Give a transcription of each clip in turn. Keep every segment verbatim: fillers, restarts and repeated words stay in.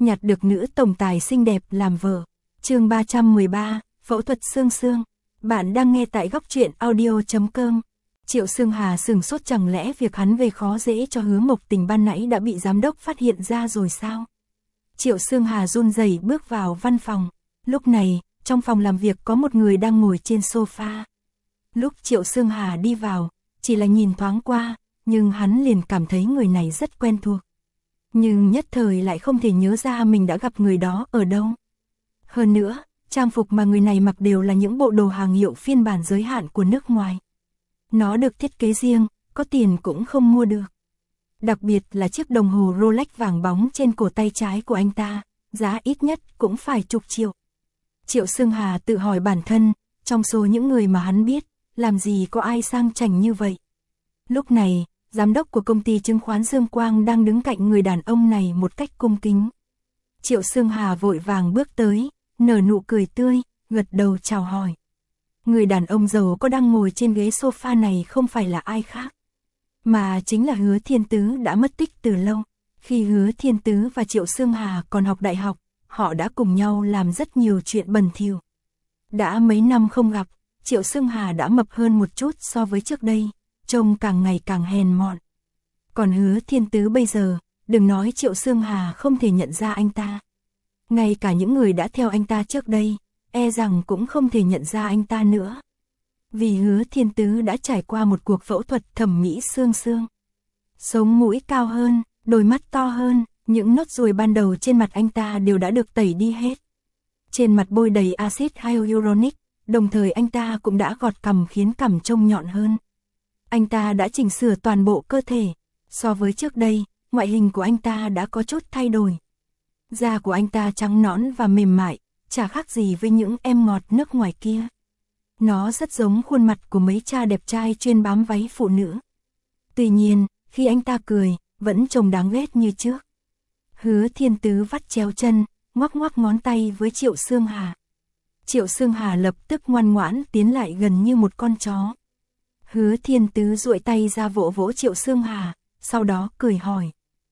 nhặt được nữ tổng tài xinh đẹp làm vợ. Chương ba trăm mười ba, phẫu thuật xương xương. Bạn đang nghe tại góc truyện audio chấm com. Triệu Xương Hà sừng sốt, chẳng lẽ việc hắn về khó dễ cho Hứa Mộc Tình ban nãy đã bị giám đốc phát hiện ra rồi sao? Triệu Xương Hà run rẩy bước vào văn phòng. Lúc này, trong phòng làm việc có một người đang ngồi trên sofa. Lúc Triệu Xương Hà đi vào, chỉ là nhìn thoáng qua, nhưng hắn liền cảm thấy người này rất quen thuộc. Nhưng nhất thời lại không thể nhớ ra mình đã gặp người đó ở đâu. Hơn nữa, trang phục mà người này mặc đều là những bộ đồ hàng hiệu phiên bản giới hạn của nước ngoài. Nó được thiết kế riêng, có tiền cũng không mua được. Đặc biệt là chiếc đồng hồ Rolex vàng bóng trên cổ tay trái của anh ta, giá ít nhất cũng phải chục triệu. Triệu Xương Hà tự hỏi bản thân, trong số những người mà hắn biết, làm gì có ai sang chảnh như vậy. Lúc này, giám đốc của công ty chứng khoán Dương Quang đang đứng cạnh người đàn ông này một cách cung kính. Triệu Xương Hà vội vàng bước tới, nở nụ cười tươi, gật đầu chào hỏi. Người đàn ông giàu có đang ngồi trên ghế sofa này không phải là ai khác, mà chính là Hứa Thiên Tứ đã mất tích từ lâu. Khi Hứa Thiên Tứ và Triệu Xương Hà còn học đại học, họ đã cùng nhau làm rất nhiều chuyện bẩn thỉu. Đã mấy năm không gặp, Triệu Xương Hà đã mập hơn một chút so với trước đây, trông càng ngày càng hèn mọn. Còn Hứa Thiên Tứ bây giờ, đừng nói Triệu Xương Hà không thể nhận ra anh ta. Ngay cả những người đã theo anh ta trước đây, e rằng cũng không thể nhận ra anh ta nữa. Vì Hứa Thiên Tứ đã trải qua một cuộc phẫu thuật thẩm mỹ xương xương. Sống mũi cao hơn, đôi mắt to hơn, những nốt ruồi ban đầu trên mặt anh ta đều đã được tẩy đi hết. Trên mặt bôi đầy axit hyaluronic, đồng thời anh ta cũng đã gọt cằm khiến cằm trông nhọn hơn. Anh ta đã chỉnh sửa toàn bộ cơ thể. So với trước đây, ngoại hình của anh ta đã có chút thay đổi. Da của anh ta trắng nõn và mềm mại, chả khác gì với những em ngọt nước ngoài kia. Nó rất giống khuôn mặt của mấy cha đẹp trai chuyên bám váy phụ nữ. Tuy nhiên, khi anh ta cười, vẫn trông đáng ghét như trước. Hứa Thiên Tứ vắt chéo chân, ngoắc ngoắc ngón tay với Triệu Xương Hà. Triệu Xương Hà lập tức ngoan ngoãn tiến lại gần như một con chó. Hứa Thiên Tứ duỗi tay ra vỗ vỗ Triệu Xương Hà, sau đó cười hỏi.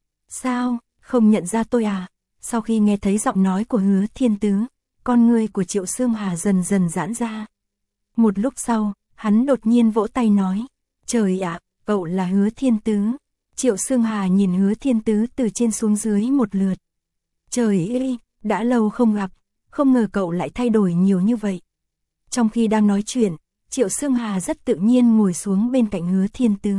Sao, không nhận ra tôi à? Sau khi nghe thấy giọng nói của Hứa Thiên Tứ, con ngươi của Triệu Xương Hà dần dần giãn ra. Một lúc sau, hắn đột nhiên vỗ tay nói. Trời ạ, cậu là Hứa Thiên Tứ. Triệu Xương Hà nhìn Hứa Thiên Tứ từ trên xuống dưới một lượt. Trời ơi, đã lâu không gặp, không ngờ cậu lại thay đổi nhiều như vậy. Trong khi đang nói chuyện, Triệu Xương Hà rất tự nhiên ngồi xuống bên cạnh Hứa Thiên Tứ.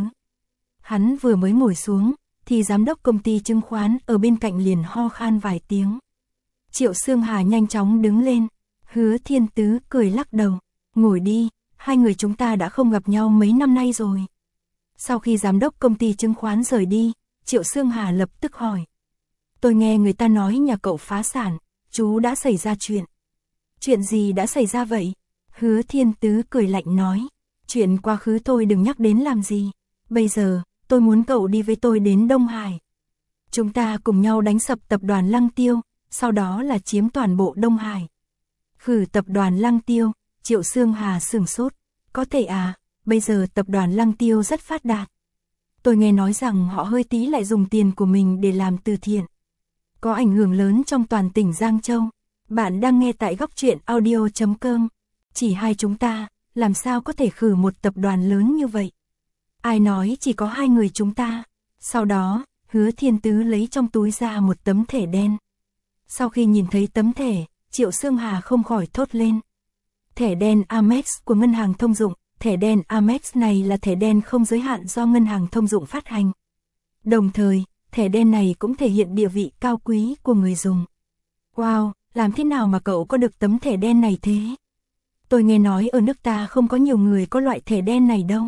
Hắn vừa mới ngồi xuống, thì giám đốc công ty chứng khoán ở bên cạnh liền ho khan vài tiếng. Triệu Xương Hà nhanh chóng đứng lên. Hứa Thiên Tứ cười lắc đầu. Ngồi đi, hai người chúng ta đã không gặp nhau mấy năm nay rồi. Sau khi giám đốc công ty chứng khoán rời đi, Triệu Xương Hà lập tức hỏi. Tôi nghe người ta nói nhà cậu phá sản, chú đã xảy ra chuyện. Chuyện gì đã xảy ra vậy? Hứa Thiên Tứ cười lạnh nói. Chuyện quá khứ tôi đừng nhắc đến làm gì. Bây giờ, tôi muốn cậu đi với tôi đến Đông Hải. Chúng ta cùng nhau đánh sập tập đoàn Lăng Tiêu, sau đó là chiếm toàn bộ Đông Hải. Khử tập đoàn Lăng Tiêu, Triệu Xương Hà sửng sốt. Có thể à, bây giờ tập đoàn Lăng Tiêu rất phát đạt. Tôi nghe nói rằng họ hơi tí lại dùng tiền của mình để làm từ thiện. Có ảnh hưởng lớn trong toàn tỉnh Giang Châu. Bạn đang nghe tại góc truyện audio chấm com. Chỉ hai chúng ta, làm sao có thể khử một tập đoàn lớn như vậy? Ai nói chỉ có hai người chúng ta? Sau đó, Hứa Thiên Tứ lấy trong túi ra một tấm thẻ đen. Sau khi nhìn thấy tấm thẻ, Triệu Xương Hà không khỏi thốt lên. Thẻ đen Amex của Ngân hàng Thông dụng. Thẻ đen Amex này là thẻ đen không giới hạn do Ngân hàng Thông dụng phát hành. Đồng thời, thẻ đen này cũng thể hiện địa vị cao quý của người dùng. Wow, làm thế nào mà cậu có được tấm thẻ đen này thế? Tôi nghe nói ở nước ta không có nhiều người có loại thẻ đen này đâu.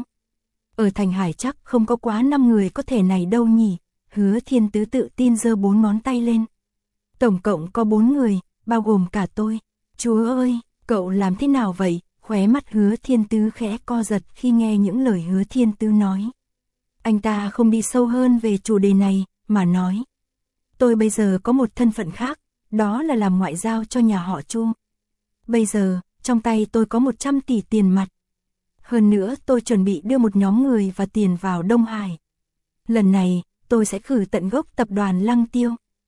Ở Thành Hải chắc không có quá năm người có thẻ này đâu nhỉ? Hứa Thiên Tứ tự tin giơ bốn ngón tay lên. Tổng cộng có bốn người, bao gồm cả tôi. Chúa ơi, cậu làm thế nào vậy? Khóe mắt Hứa Thiên Tứ khẽ co giật khi nghe những lời Hứa Thiên Tứ nói. Anh ta không đi sâu hơn về chủ đề này, mà nói. Tôi bây giờ có một thân phận khác, đó là làm ngoại giao cho nhà họ Chu. Bây giờ, trong tay tôi có một trăm tỷ tiền mặt. Hơn nữa tôi chuẩn bị đưa một nhóm người và tiền vào Đông Hải. Lần này, tôi sẽ khử tận gốc tập đoàn Lăng Tiêu.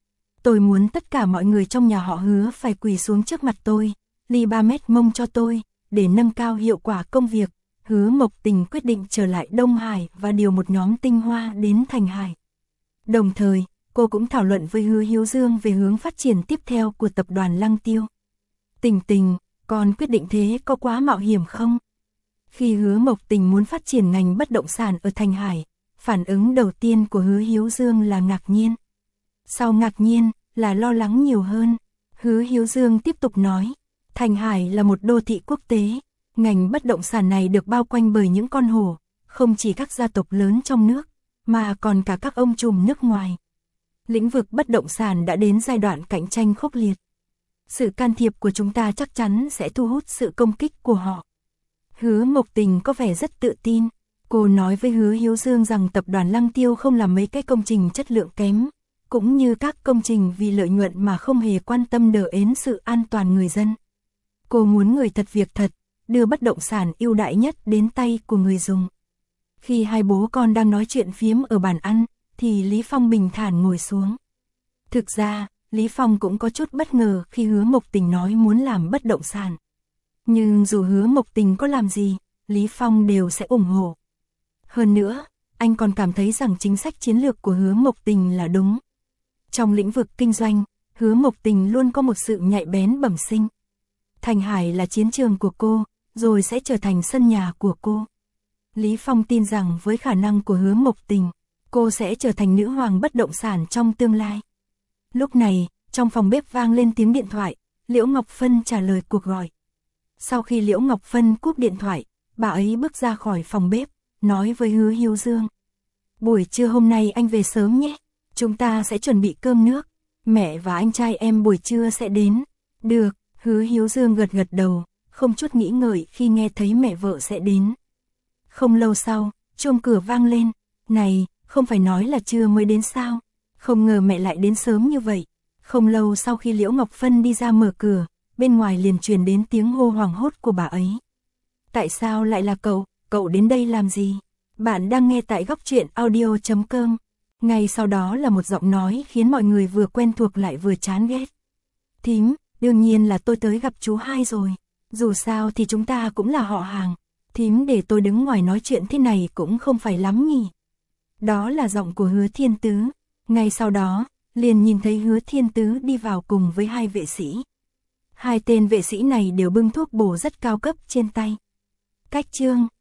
Tôi muốn tất cả mọi người trong nhà họ Hứa phải quỳ xuống trước mặt tôi, ly ba mét mông cho tôi, để nâng cao hiệu quả công việc. Hứa Mộc Tình quyết định trở lại Đông Hải và điều một nhóm tinh hoa đến Thành Hải. Đồng thời, cô cũng thảo luận với Hứa Hiếu Dương về hướng phát triển tiếp theo của tập đoàn Lăng Tiêu. Tình Tình, con quyết định thế có quá mạo hiểm không? Khi Hứa Mộc Tình muốn phát triển ngành bất động sản ở Thành Hải, phản ứng đầu tiên của Hứa Hiếu Dương là ngạc nhiên. Sau ngạc nhiên, là lo lắng nhiều hơn. Hứa Hiếu Dương tiếp tục nói, Thành Hải là một đô thị quốc tế, ngành bất động sản này được bao quanh bởi những con hổ, không chỉ các gia tộc lớn trong nước, mà còn cả các ông trùm nước ngoài. Lĩnh vực bất động sản đã đến giai đoạn cạnh tranh khốc liệt. Sự can thiệp của chúng ta chắc chắn sẽ thu hút sự công kích của họ. Hứa Mộc Tình có vẻ rất tự tin. Cô nói với Hứa Hiếu Dương rằng tập đoàn Lăng Tiêu không làm mấy cái công trình chất lượng kém, cũng như các công trình vì lợi nhuận mà không hề quan tâm đến sự an toàn người dân. Cô muốn người thật việc thật, đưa bất động sản ưu đãi nhất đến tay của người dùng. Khi hai bố con đang nói chuyện phiếm ở bàn ăn, thì Lý Phong bình thản ngồi xuống. Thực ra, Lý Phong cũng có chút bất ngờ khi Hứa Mộc Tình nói muốn làm bất động sản. Nhưng dù Hứa Mộc Tình có làm gì, Lý Phong đều sẽ ủng hộ. Hơn nữa, anh còn cảm thấy rằng chính sách chiến lược của Hứa Mộc Tình là đúng. Trong lĩnh vực kinh doanh, Hứa Mộc Tình luôn có một sự nhạy bén bẩm sinh. Thành Hải là chiến trường của cô, rồi sẽ trở thành sân nhà của cô. Lý Phong tin rằng với khả năng của Hứa Mộc Tình, cô sẽ trở thành nữ hoàng bất động sản trong tương lai. Lúc này, trong phòng bếp vang lên tiếng điện thoại, Liễu Ngọc Phân trả lời cuộc gọi. Sau khi Liễu Ngọc Phân cúp điện thoại, bà ấy bước ra khỏi phòng bếp, nói với Hứa Hiếu Dương. Buổi trưa hôm nay anh về sớm nhé, chúng ta sẽ chuẩn bị cơm nước, mẹ và anh trai em buổi trưa sẽ đến. Được, Hứa Hiếu Dương gật gật đầu, không chút nghĩ ngợi khi nghe thấy mẹ vợ sẽ đến. Không lâu sau, chuông cửa vang lên, này, không phải nói là trưa mới đến sao, không ngờ mẹ lại đến sớm như vậy. Không lâu sau khi Liễu Ngọc Phân đi ra mở cửa, bên ngoài liền truyền đến tiếng hô hoảng hốt của bà ấy. Tại sao lại là cậu, cậu đến đây làm gì? Bạn đang nghe tại góc truyện audio chấm com. Ngay sau đó là một giọng nói khiến mọi người vừa quen thuộc lại vừa chán ghét. Thím, đương nhiên là tôi tới gặp chú hai rồi. Dù sao thì chúng ta cũng là họ hàng. Thím để tôi đứng ngoài nói chuyện thế này cũng không phải lắm nhỉ. Đó là giọng của Hứa Thiên Tứ. Ngay sau đó, liền nhìn thấy Hứa Thiên Tứ đi vào cùng với hai vệ sĩ. Hai tên vệ sĩ này đều bưng thuốc bổ rất cao cấp trên tay. Cách chương